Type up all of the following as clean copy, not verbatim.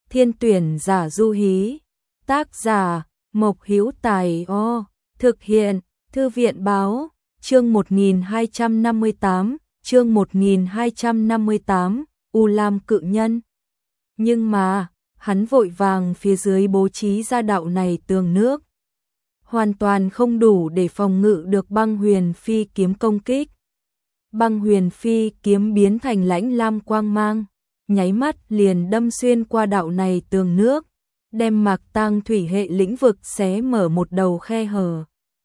Thiên tuyển giả du hí. Tác giả Mộc Hữu Tài. Thực hiện Thư viện báo. Chương 1258, chương 1258, U Lam cự nhân. Nhưng mà, hắn vội vàng phía dưới bố trí ra đạo này tường nước. Hoàn toàn không đủ để phòng ngự được băng huyền phi kiếm công kích. Băng huyền phi kiếm biến thành lãnh lam quang mang, nháy mắt liền đâm xuyên qua đạo này tường nước, đem Mạc Tang thủy hệ lĩnh vực xé mở một đầu khe hở.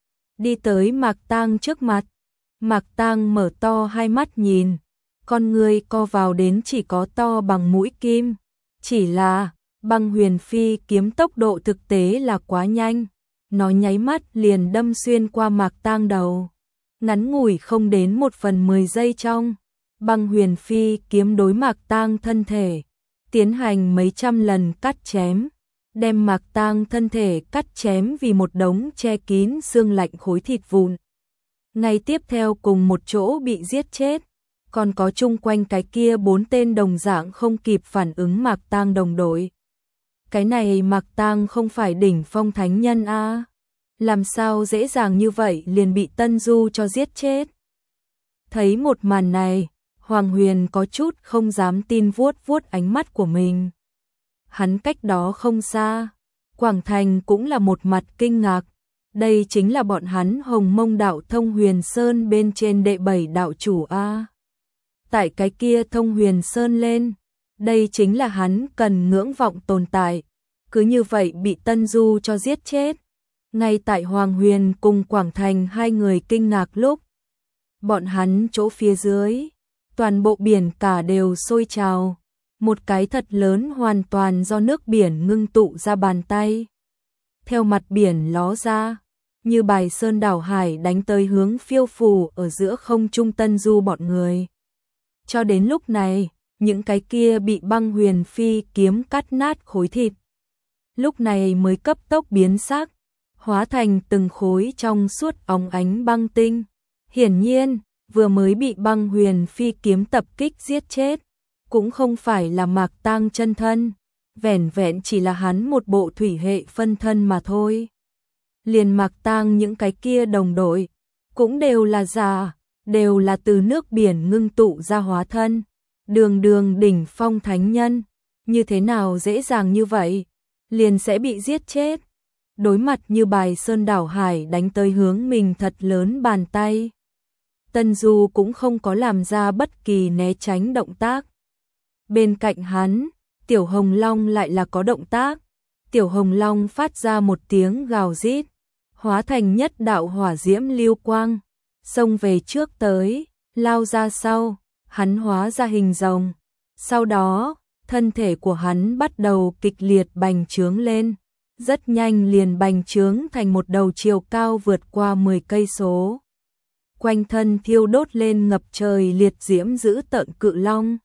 Đi tới Mạc Tang trước mặt, Mạc Tang mở to hai mắt nhìn, con người co vào đến chỉ có to bằng mũi kim. Chỉ là, băng huyền phi kiếm tốc độ thực tế là quá nhanh, nó nháy mắt liền đâm xuyên qua Mạc Tang đầu. Ngắn ngủi không đến 1/10 giây trong, băng huyền phi kiếm đối Mạc Tang thân thể, tiến hành mấy trăm lần cắt chém, đem Mạc Tang thân thể cắt chém vì một đống che kín xương lạnh khối thịt vụn. Ngay tiếp theo cùng một chỗ bị giết chết, còn có chung quanh cái kia 4 tên đồng dạng không kịp phản ứng Mạc Tang đồng đội. Cái này Mạc Tang không phải đỉnh phong thánh nhân a, làm sao dễ dàng như vậy liền bị Tân Du cho giết chết. Thấy một màn này, Hoàng Huyền có chút không dám tin vuốt vuốt ánh mắt của mình. Hắn cách đó không xa, Quảng Thành cũng là một mặt kinh ngạc. Đây chính là bọn hắn Hồng Mông đạo Thông Huyền Sơn bên trên đệ 7 đạo chủ a. Tại cái kia Thông Huyền Sơn lên, đây chính là hắn cần ngưỡng vọng tồn tại, cứ như vậy bị Tân Du cho giết chết. Ngay tại Hoàng Huyền cùng Quảng Thành hai người kinh ngạc lúc, bọn hắn chỗ phía dưới, toàn bộ biển cả đều sôi trào, một cái thật lớn hoàn toàn do nước biển ngưng tụ ra bàn tay. Theo mặt biển ló ra, như bài sơn đảo hải đánh tới hướng phiêu phù ở giữa không trung Tân Du bọn người. Cho đến lúc này, những cái kia bị băng huyền phi kiếm cắt nát khối thịt, lúc này mới cấp tốc biến sắc, hóa thành từng khối trong suốt óng ánh băng tinh. Hiển nhiên, vừa mới bị băng huyền phi kiếm tập kích giết chết, cũng không phải là Mạc Tang chân thân, vẻn vẹn chỉ là hắn một bộ thủy hệ phân thân mà thôi. Liền Mạc Tang những cái kia đồng đội, cũng đều là giả, đều là từ nước biển ngưng tụ ra hóa thân, đường đường đỉnh phong thánh nhân, như thế nào dễ dàng như vậy, liền sẽ bị giết chết. Đối mặt như bài sơn đảo hải đánh tới hướng mình thật lớn bàn tay, Tân Du cũng không có làm ra bất kỳ né tránh động tác. Bên cạnh hắn, Tiểu Hồng Long lại là có động tác. Tiểu Hồng Long phát ra một tiếng gào rít, hóa thành nhất đạo hỏa diễm lưu quang, xông về trước tới, lao ra sau, hắn hóa ra hình rồng. Sau đó, thân thể của hắn bắt đầu kịch liệt bành trướng lên, rất nhanh liền bành trướng thành một đầu chiều cao vượt qua 10 cây số. Quanh thân thiêu đốt lên ngập trời liệt diễm dữ tợn cự long.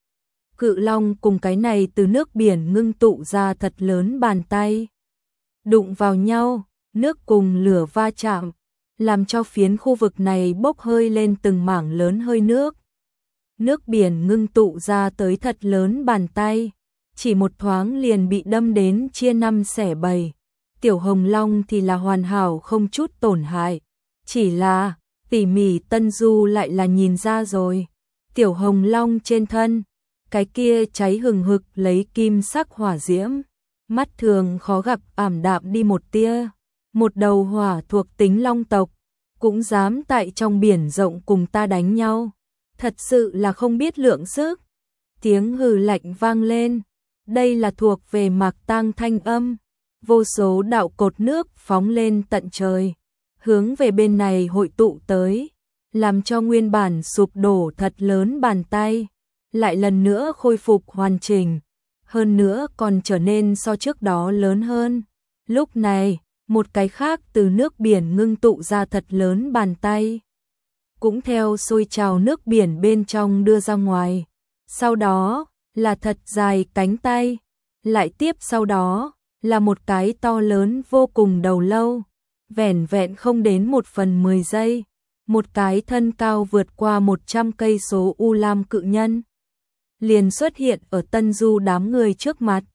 Cự long cùng cái này từ nước biển ngưng tụ ra thật lớn bàn tay, đụng vào nhau, nước cùng lửa va chạm, làm cho phiến khu vực này bốc hơi lên từng mảng lớn hơi nước. Nước biển ngưng tụ ra tới thật lớn bàn tay, chỉ một thoáng liền bị đâm đến chia năm xẻ bảy. Tiểu Hồng Long thì là hoàn hảo không chút tổn hại, chỉ là tỉ mỉ Tân Du lại là nhìn ra rồi. Tiểu Hồng Long trên thân, cái kia cháy hừng hực lấy kim sắc hỏa diễm, mắt thường khó gặp ảm đạm đi một tia. Một đầu hỏa thuộc tính long tộc, cũng dám tại trong biển rộng cùng ta đánh nhau, thật sự là không biết lượng sức. Tiếng hừ lạnh vang lên, đây là thuộc về Mạc Tang thanh âm. Vô số đạo cột nước phóng lên tận trời, hướng về bên này hội tụ tới, làm cho nguyên bản sụp đổ thật lớn bàn tay lại lần nữa khôi phục hoàn chỉnh, hơn nữa còn trở nên so trước đó lớn hơn. Lúc này, một cái khác từ nước biển ngưng tụ ra thật lớn bàn tay, cũng theo sôi trào nước biển bên trong đưa ra ngoài. Sau đó là thật dài cánh tay, lại tiếp sau đó là một cái to lớn vô cùng đầu lâu, vẻn vẹn không đến 1/10 giây, một cái thân cao vượt qua 100 cây số U Lam cự nhân liền xuất hiện ở Tân Du đám người trước mặt.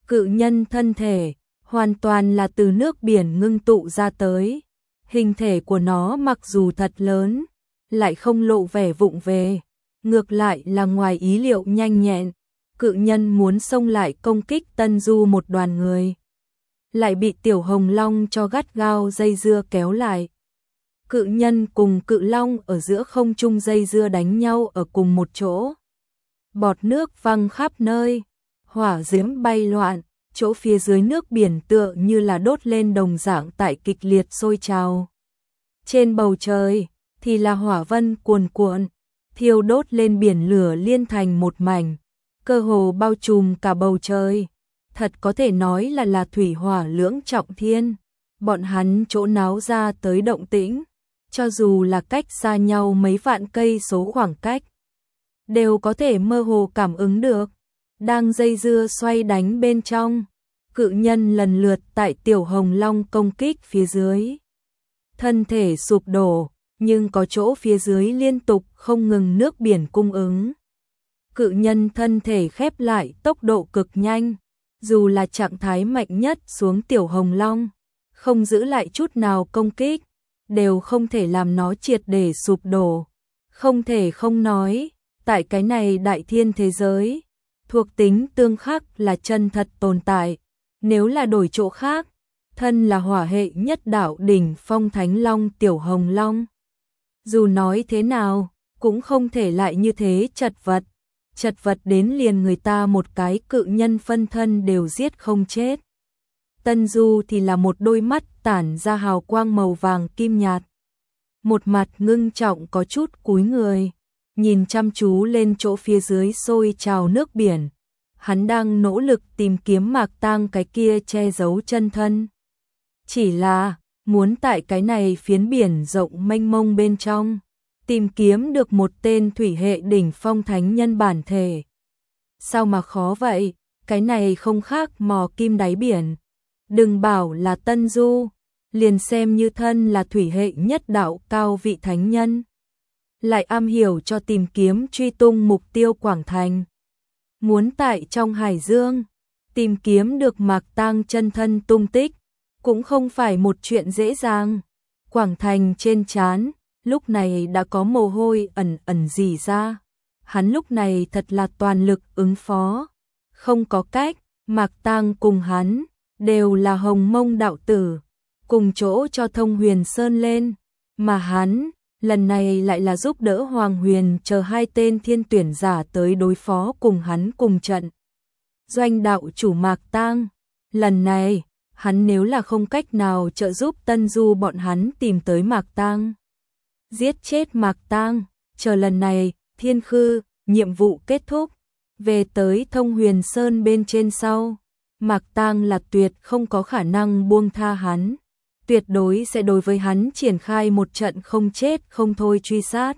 Cự nhân thân thể hoàn toàn là từ nước biển ngưng tụ ra tới. Hình thể của nó mặc dù thật lớn, lại không lộ vẻ vụng về, ngược lại là ngoài ý liệu nhanh nhẹn. Cự nhân muốn xông lại công kích Tân Du một đoàn người, lại bị Tiểu Hồng Long cho gắt gao dây dưa kéo lại. Cự nhân cùng cự long ở giữa không trung dây dưa đánh nhau ở cùng một chỗ. Bọt nước văng khắp nơi, hỏa diễm bay loạn, chỗ phía dưới nước biển tựa như là đốt lên đồng dạng tại kịch liệt sôi trào. Trên bầu trời thì là hỏa vân cuồn cuộn, thiêu đốt lên biển lửa liên thành một mảnh, cơ hồ bao trùm cả bầu trời. Thật có thể nói là thủy hỏa lưỡng trọng thiên. Bọn hắn chỗ náo ra tới động tĩnh, cho dù là cách xa nhau mấy vạn cây số khoảng cách, đều có thể mơ hồ cảm ứng được. Đang dây dưa xoay đánh bên trong, cự nhân lần lượt tại Tiểu Hồng Long công kích phía dưới. Thân thể sụp đổ, nhưng có chỗ phía dưới liên tục không ngừng nước biển cung ứng. Cự nhân thân thể khép lại tốc độ cực nhanh, dù là trạng thái mạnh nhất xuống Tiểu Hồng Long, không giữ lại chút nào công kích, đều không thể làm nó triệt để sụp đổ. Không thể không nói, tại cái này đại thiên thế giới, thuộc tính tương khắc là chân thật tồn tại. Nếu là đổi chỗ khác, thân là hỏa hệ nhất đạo đỉnh phong Thánh Long Tiểu Hồng Long, dù nói thế nào, cũng không thể lại như thế chật vật đến liền người ta một cái cự nhân phân thân đều giết không chết. Tân Du thì là một đôi mắt tản ra hào quang màu vàng kim nhạt, một mặt ngưng trọng có chút cúi người, nhìn chăm chú lên chỗ phía dưới sôi trào nước biển. Hắn đang nỗ lực tìm kiếm Mạc Tang cái kia che giấu chân thân. Chỉ là muốn tại cái này phiến biển rộng mênh mông bên trong tìm kiếm được một tên thủy hệ đỉnh phong thánh nhân bản thể. Sao mà khó vậy, cái này không khác mò kim đáy biển. Đừng bảo là Tân Du, liền xem như thân là thủy hệ nhất đạo cao vị thánh nhân, lại am hiểu cho tìm kiếm truy tung mục tiêu Quảng Thành. Muốn tại trong hải dương tìm kiếm được Mạc Tang chân thân tung tích, cũng không phải một chuyện dễ dàng. Quảng Thành trên trán lúc này đã có mồ hôi ẩn ẩn rỉ ra. Hắn lúc này thật là toàn lực ứng phó, không có cách. Mạc Tang cùng hắn đều là Hồng Mông đạo tử, cùng chỗ cho Thông Huyền Sơn lên, mà hắn lần này lại là giúp đỡ Hoàng Huyền chờ hai tên thiên tuyển giả tới đối phó cùng hắn cùng trận. Doanh đạo chủ Mạc Tang, lần này hắn nếu là không cách nào trợ giúp Tân Du bọn hắn tìm tới Mạc Tang, giết chết Mạc Tang, chờ lần này Thiên Khư nhiệm vụ kết thúc, về tới Thông Huyền Sơn bên trên sau, Mạc Tang là tuyệt không có khả năng buông tha hắn, tuyệt đối sẽ đối với hắn triển khai một trận không chết không thôi truy sát.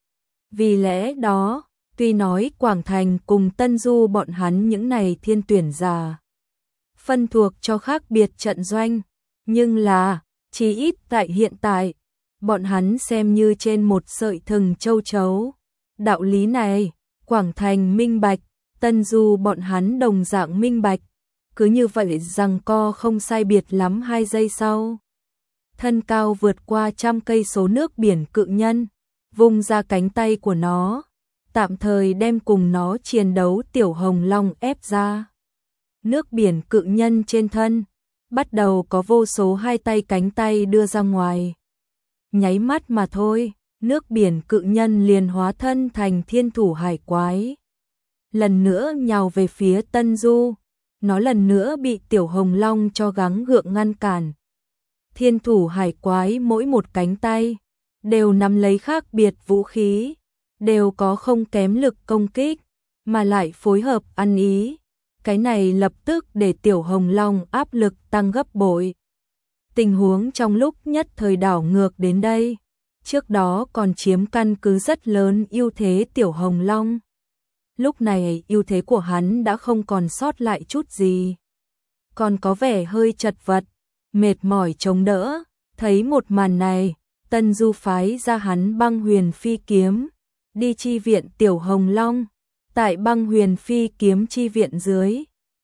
Vì lẽ đó, tuy nói Quảng Thành cùng Tân Du bọn hắn những này thiên tuyển giả phân thuộc cho khác biệt trận doanh, nhưng là, chỉ ít tại hiện tại, bọn hắn xem như trên một sợi thừng châu chấu. Đạo lý này, Quảng Thành minh bạch, Tân Du bọn hắn đồng dạng minh bạch, cứ như vậy giằng co không sai biệt lắm 2 giây sau. Thân cao vượt qua 100 cây số nước biển cự nhân, vung ra cánh tay của nó, tạm thời đem cùng nó chiến đấu Tiểu Hồng Long ép ra. Nước biển cự nhân trên thân, bắt đầu có vô số hai tay cánh tay đưa ra ngoài. Nháy mắt mà thôi, nước biển cự nhân liền hóa thân thành thiên thủ hải quái. Lần nữa nhào về phía Tân Du, nó lần nữa bị Tiểu Hồng Long cho gắng gượng ngăn cản. Thiên thủ hải quái mỗi một cánh tay, đều nắm lấy khác biệt vũ khí, đều có không kém lực công kích, mà lại phối hợp ăn ý. Cái này lập tức để Tiểu Hồng Long áp lực tăng gấp bội. Tình huống trong lúc nhất thời đảo ngược đến đây, trước đó còn chiếm căn cứ rất lớn ưu thế Tiểu Hồng Long. Lúc này ưu thế của hắn đã không còn sót lại chút gì, còn có vẻ hơi chật vật, mệt mỏi chống đỡ. Thấy một màn này, Tân Du phái ra hắn Băng Huyền Phi kiếm, đi chi viện Tiểu Hồng Long. Tại Băng Huyền Phi kiếm chi viện dưới,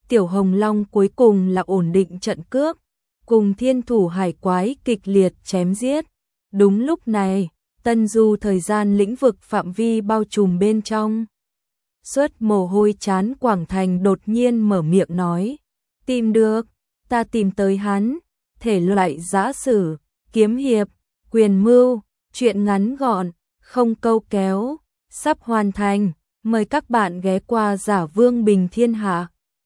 Tiểu Hồng Long cuối cùng là ổn định trận cước, cùng thiên thủ hải quái kịch liệt chém giết. Đúng lúc này, Tân Du thời gian lĩnh vực phạm vi bao trùm bên trong. Suốt mồ hôi chán Quảng Thành đột nhiên mở miệng nói, tìm được, ta tìm tới hắn, thể loại giã sử, kiếm hiệp, quyền mưu, truyện ngắn gọn, không câu kéo, sắp hoàn thành, mời các bạn ghé qua Giả Vương Bình Thiên Hạ.